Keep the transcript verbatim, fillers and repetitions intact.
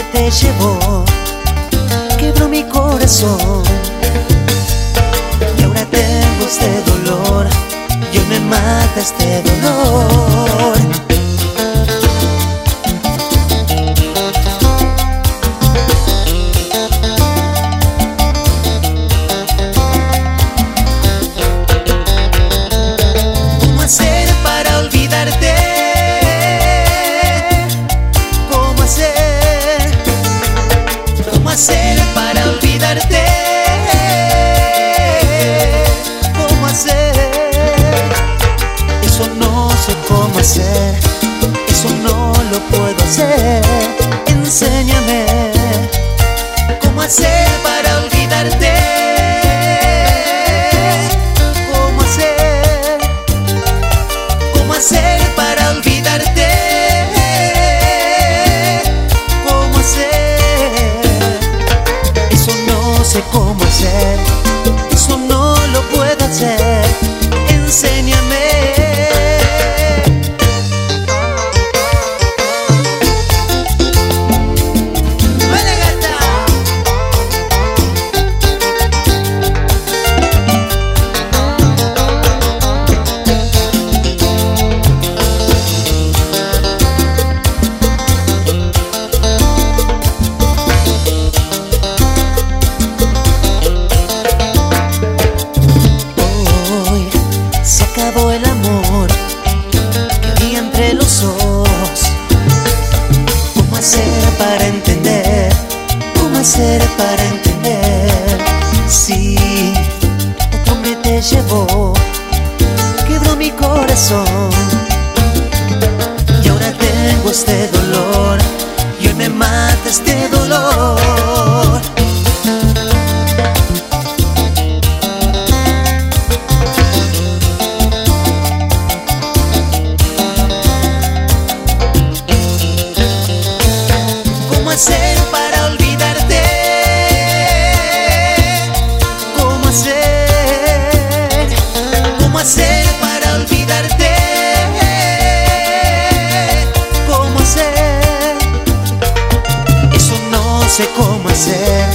te llevó, quebró mi corazón. Y ahora tengo este dolor, y hoy me mata este dolor. ¿Cómo hacer para olvidarte? ¿Cómo hacer? ¿Cómo hacer para olvidarte? ¿Cómo hacer? Eso no sé cómo hacer, eso no lo puedo hacer. Enséñame cómo hacer para olvidarte. ¿Cómo hacer? ¿Cómo hacer para olvidarte? ¿Cómo hacer? Eso no sé cómo hacer, eso no lo puedo hacer. Enséñame. Acabó el amor que había entre los dos. ¿Cómo hacer para entender? ¿Cómo hacer para entender? Si otro hombre te llevó, quebró mi corazón. Y ahora tengo este dolor, y hoy me mata este dolor. ¿Cómo hacer para olvidarte? ¿Cómo hacer? ¿Cómo hacer para olvidarte? ¿Cómo hacer? Eso no sé cómo hacer,